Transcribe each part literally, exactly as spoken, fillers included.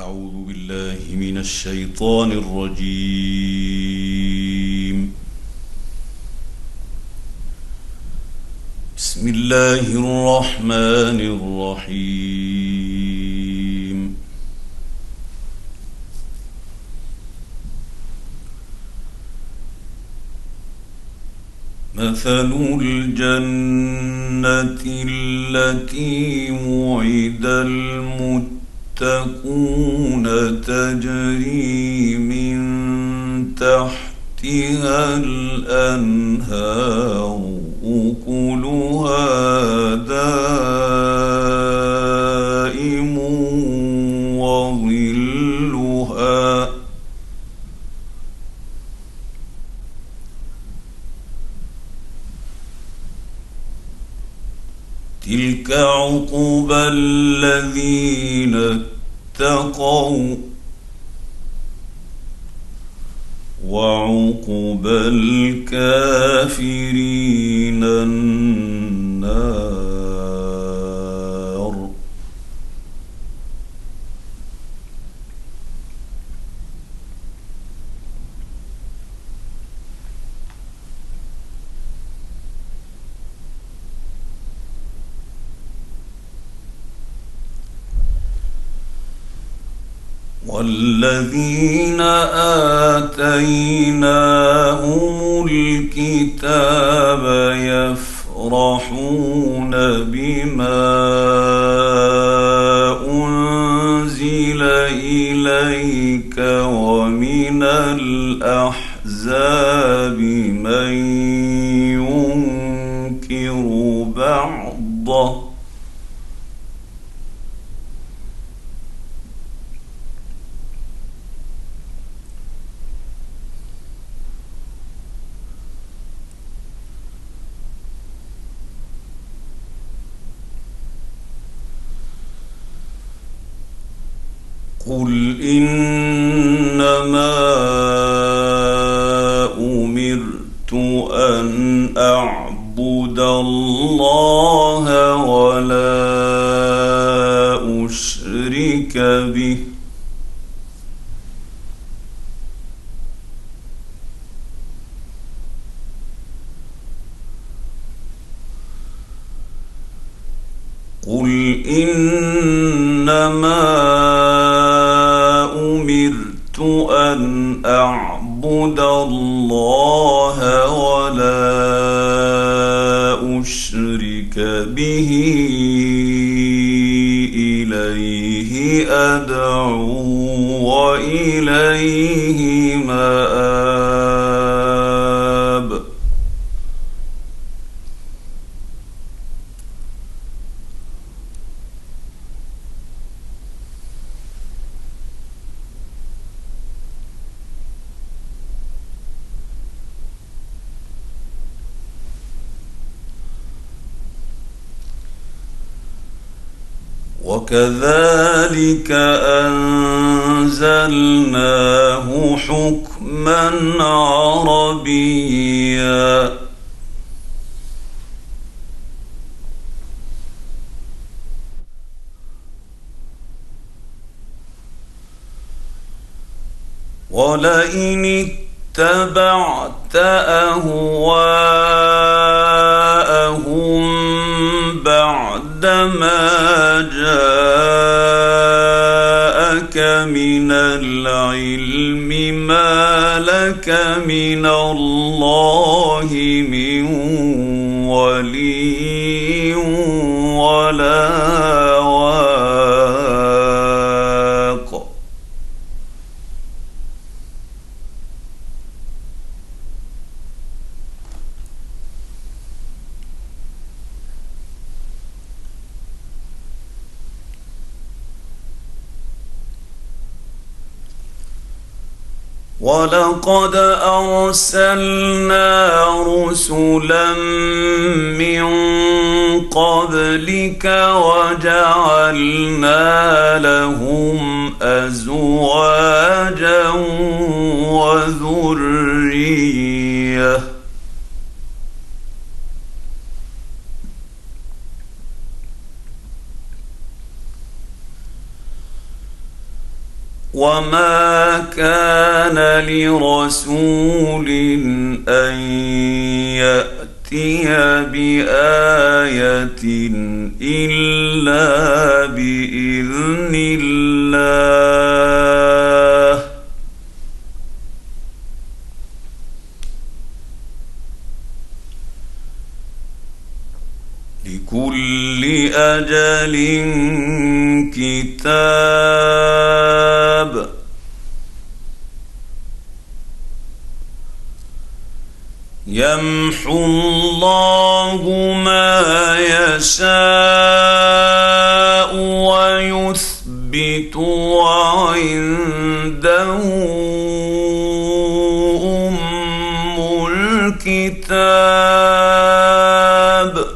أعوذ بالله من الشيطان الرجيم. بسم الله الرحمن الرحيم. مثل الجنة التي وعد المتقون تجري من تحتها الأنهار أكلها دائم وظلها تلك عقبى الذين اتقوا وعقبى الكافرين النار. والذين آتيناهم الكتاب يفرحون بما أنزل إليك ومن الأحزاب من ينكر بعضه قل إنما أمرت أن أعبد الله ولا أشرك به قل إنما أمرت أن أعبد الله ولا أشرك به إليه أدعو وإليه مآب. وكذلك أنزلناه حكما عربيا ولئن اتبعت أهواءهم بعدما جاءك من العلم ما لك من الله من ولي ولا واق. ولقد أرسلنا رسلا من قبلك وجعلنا لهم أزواجا وذرية وما كان لرسول أن يأتي بآية إلا بإذن الله لكل أجل كتاب يمحو الله ما يشاء ويثبت وعنده أم الكتاب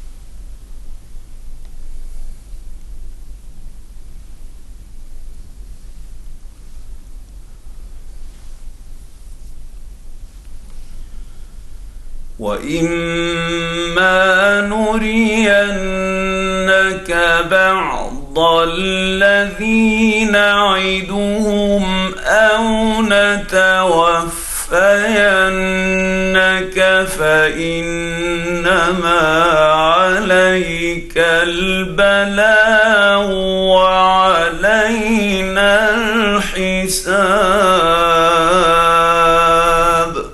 وإما نرينك بعض الذي نعدهم أو نتوفينك فإنما عليك البلاغ وعلينا الحساب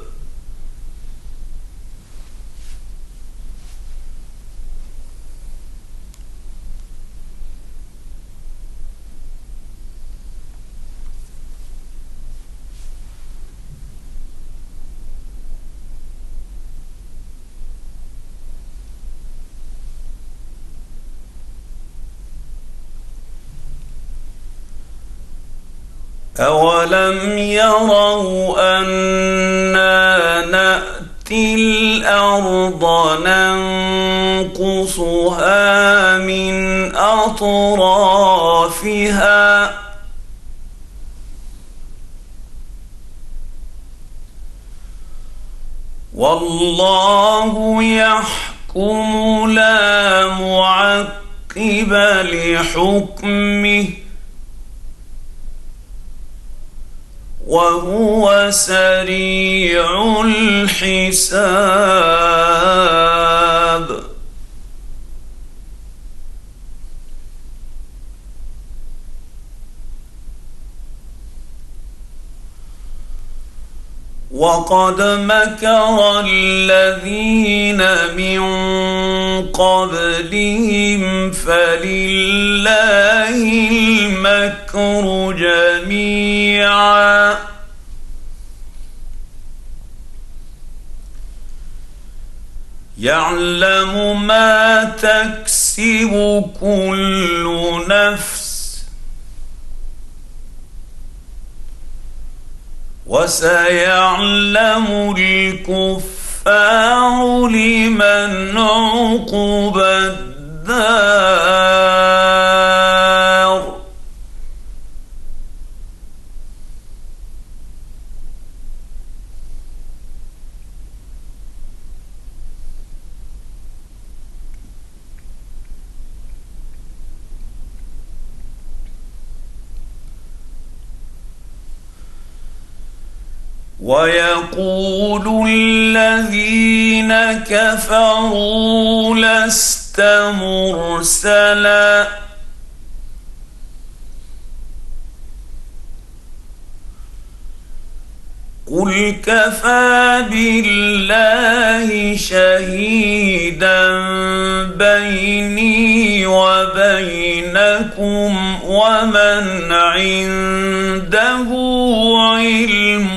أولم يروا أنا نأتي الأرض ننقصها من أطرافها والله يحكم لا معقب لحكمه وهو سريع الحساب وقد مكر الذين من قبلهم فلله المكر جميعا يعلم ما تكسب كل نفس وسيعلم الكفار لمن عقبى الدار ويقول الذين كفروا لست مرسلا قل كفى بالله شهيدا بيني وبينكم ومن عنده علم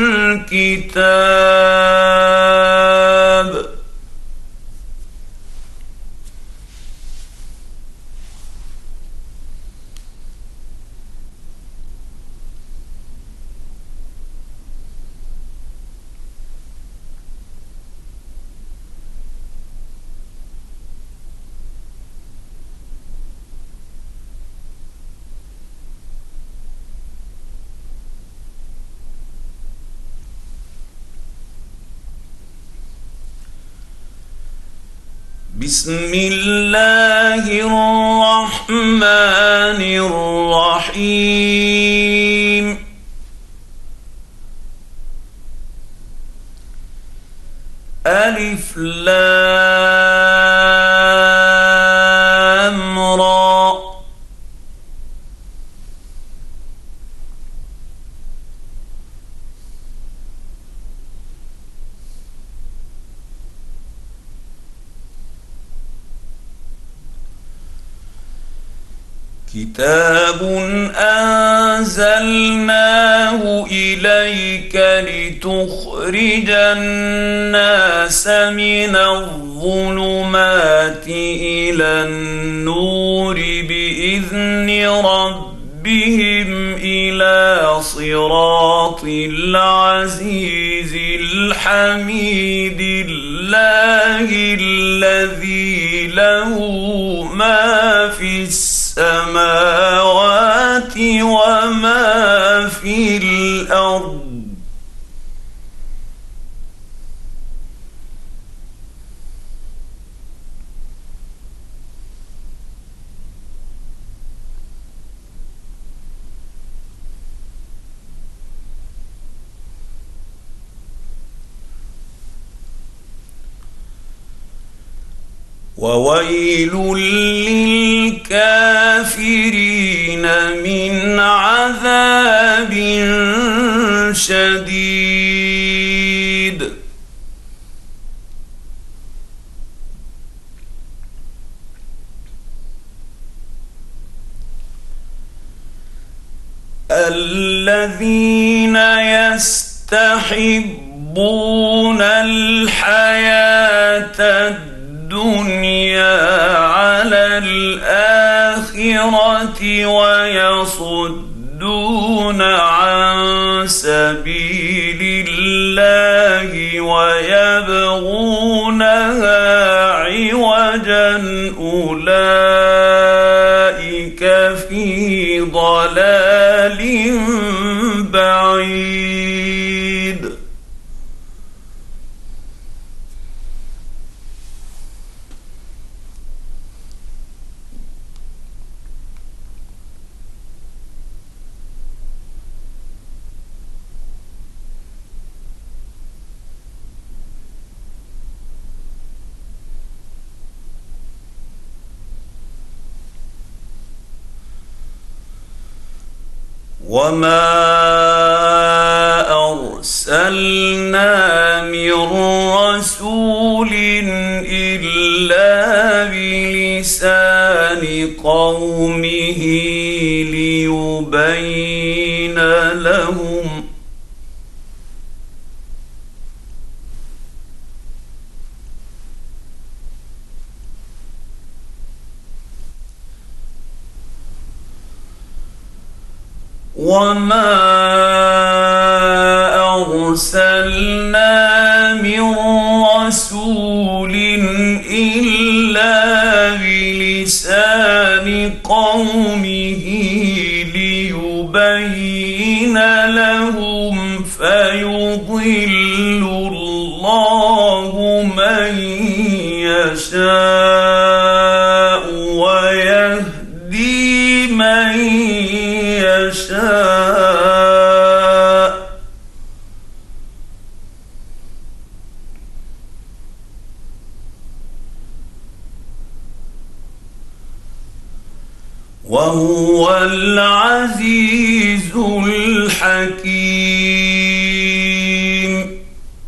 الكتاب بسم الله الرحمن الرحيم لام را كتاب أنزلناه إليك لتخرج الناس من الظلمات إلى النور بإذن ربهم إلى صراط العزيز الحميد الله الذي له ما في السماوات وما في الأرض وويل للكافرين من عذاب شديد الذين يستحبون الحياة الدنيا على الآخرة ويصدون عن سبيل الله ويبغونها عوجا أولئك في ضلال بعيد وما أرسلنا من رسول إلا بلسان قومه ليبين لهم وما أرسلنا من رسول إلا بلسان قومه ليبين لهم فيضل الله من يشاء ويهدي من يشاء وهو العزيز الحكيم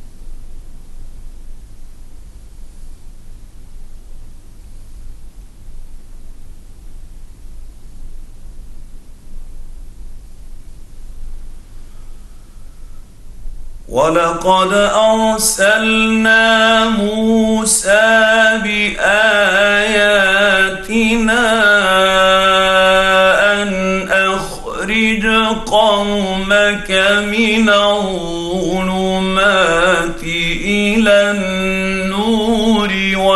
ولقد أرسلنا موسى بآياتنا أن أخرج قومك من الظلمات إلى النور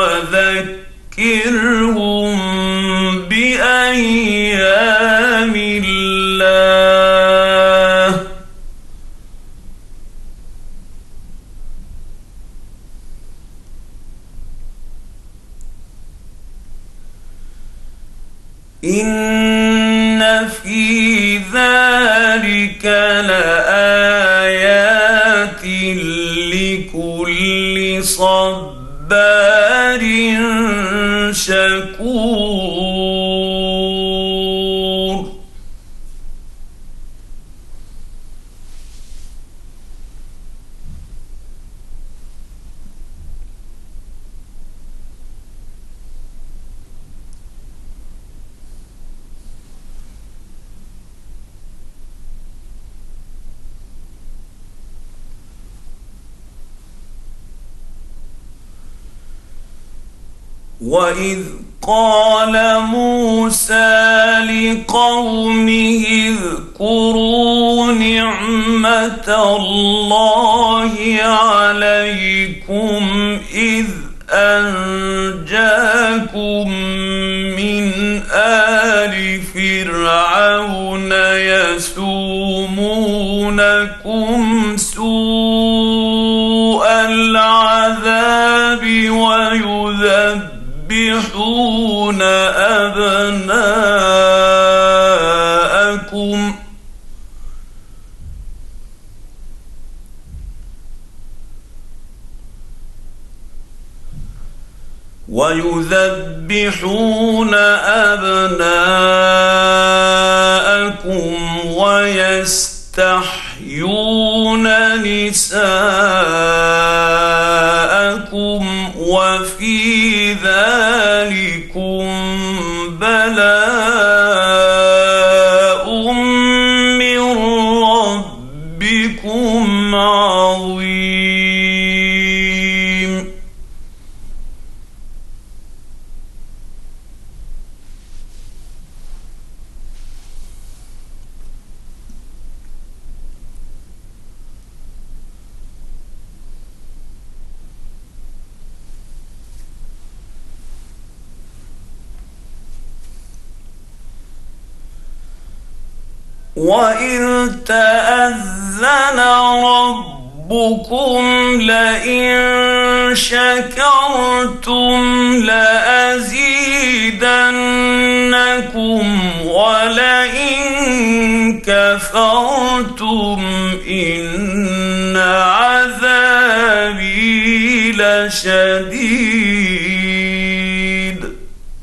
وذكرهم بأيام الله إن في ذلك لآيات لكل صبار وإذ قال موسى لقومه اذكروا نعمة الله عليكم إذ أنجاكم من آل فرعون يسومونكم سوء العذاب ويذبحون أبناءكم ويذبحون أبناءكم ويستحيون نساءكم وفي ذلكم بلاء من ربكم عظيم. وإذ تأذن ربكم لئن شكرتم لأزيدنكم ولئن كفرتم إن عذابي لشديد.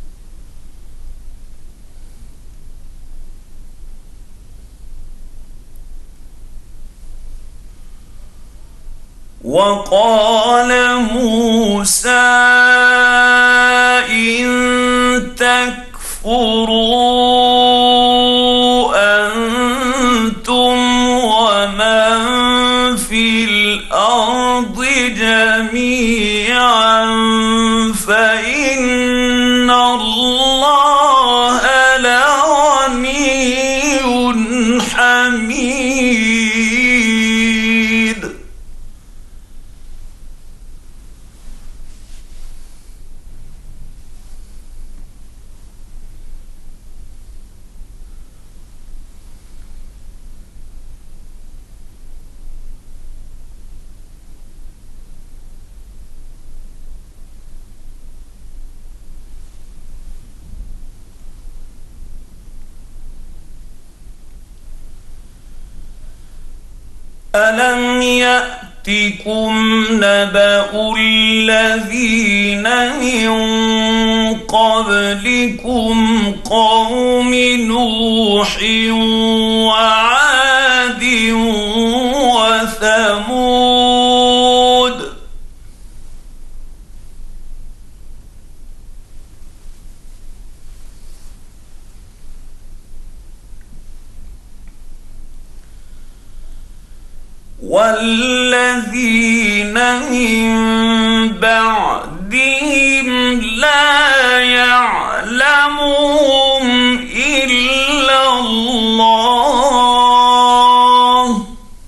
وقال موسى إن تكفروا أنتم ومن في الأرض جميعا فإن الله لغني حميد. ألم يأتكم نبأ الذين من قبلكم قوم نوح وعاد وثمود والذين من بعدهم لا يعلمهم إلا الله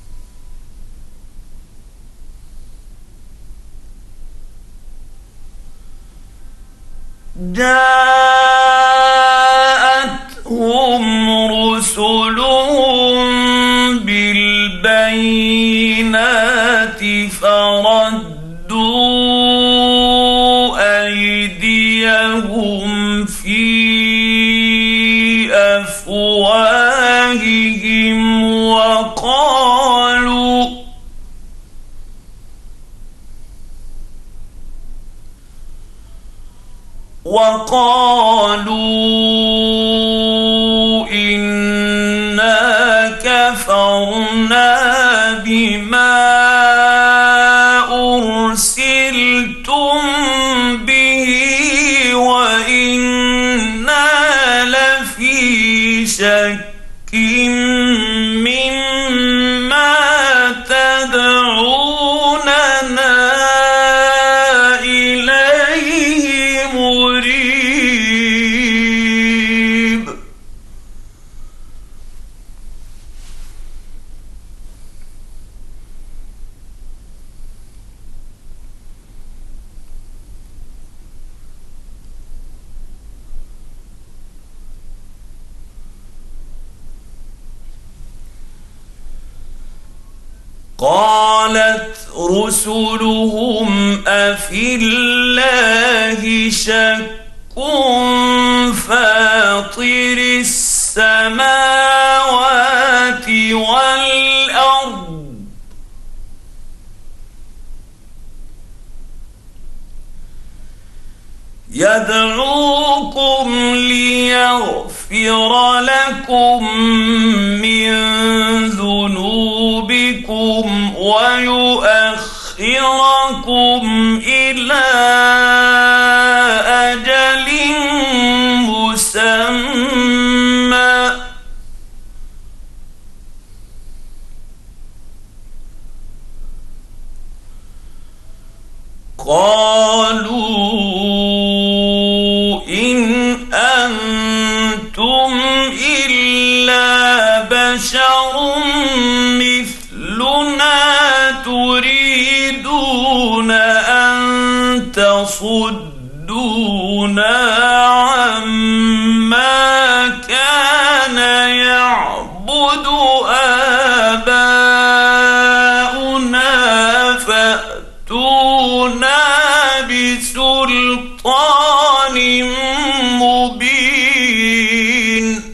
جاءتهم رسلهم بالبينات فردوا أيديهم في أفواههم وقالوا وقالوا إنا كفرنا بما أرسلتم به وإنا لفي شك مما تدعوننا إليه مريب. قالت رسلهم أفي الله شك فاطر السماوات والأرض يدعوكم ليغفر لكم من ذنوبكم ويؤخركم إلى أجل مسمى قالوا إن أنتم إلا بشر مثلنا تريدون أن تصدونا عما كان يعبد آباؤنا فأتونا بسلطان مبين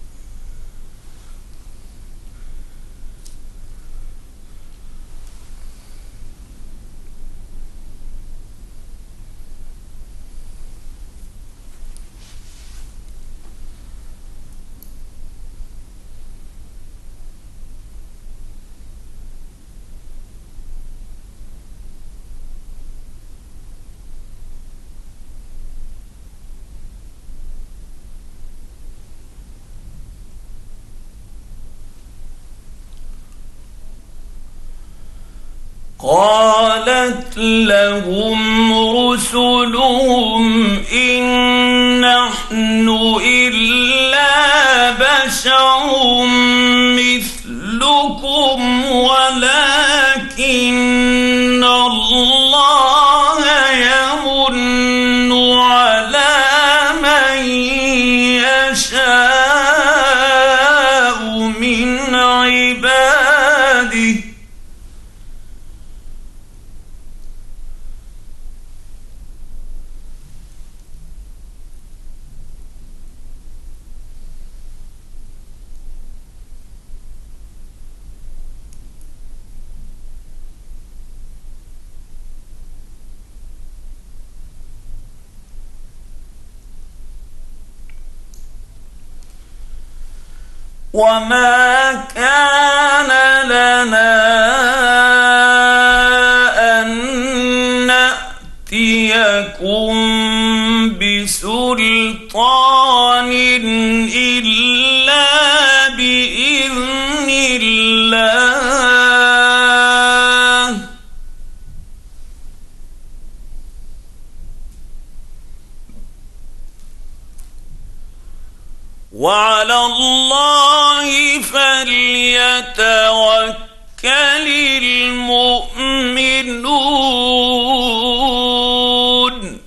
قالت لهم رسلهم إن نحن إلا بشر مثلكم ولكن الله يمن على من يشاء من عباده وما كان لنا أن نأتيكم بسلطان إلا بإذن الله وعلى الله فليتوكل المؤمنون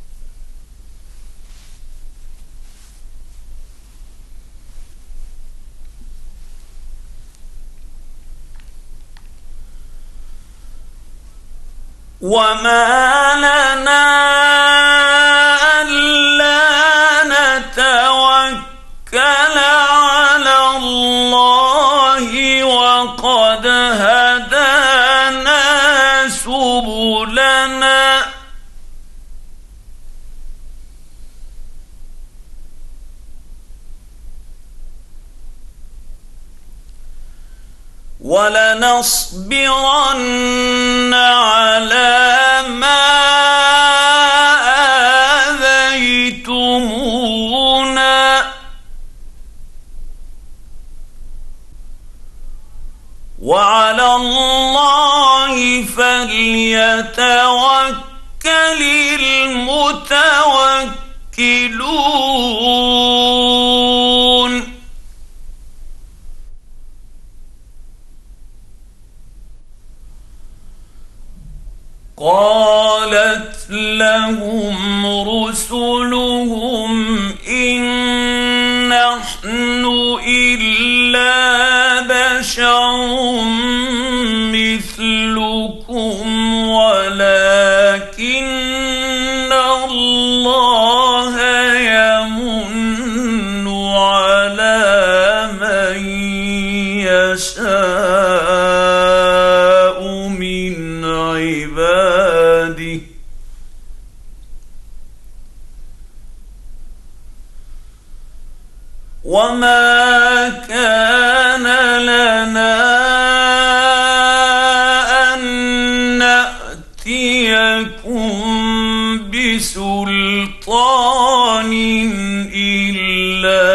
وما لنا ألا نتوكل على الله وقد هدانا سبلنا ولنصبرن على ما آذيتمونا وعلى الله فليتوكل المتوكلون قالت لهم رسلهم إن نحن إلا بشر مثلكم يشاء من عباده وما كان لنا أن نأتيكم بسلطان إلا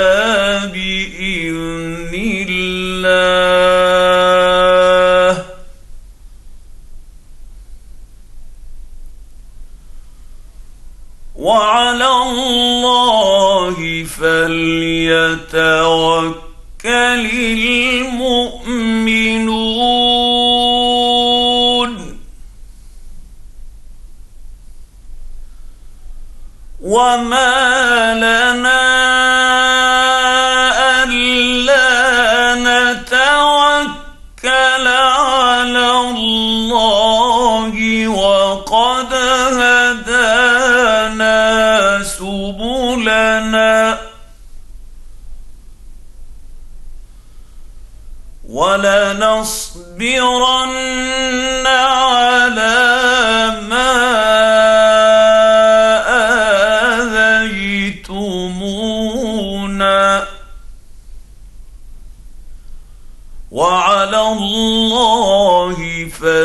بإذن الله وعلى الله فليتوكل المؤمنون وما لنا ألا نتوكل على الله وقد هدانا سبلنا ولنصبرن على ما آذيتمونا وعلى الله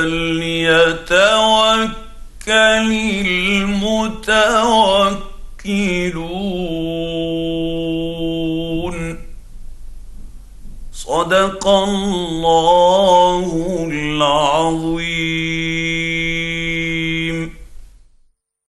فليتوكل المتوكلون. صدق الله العظيم.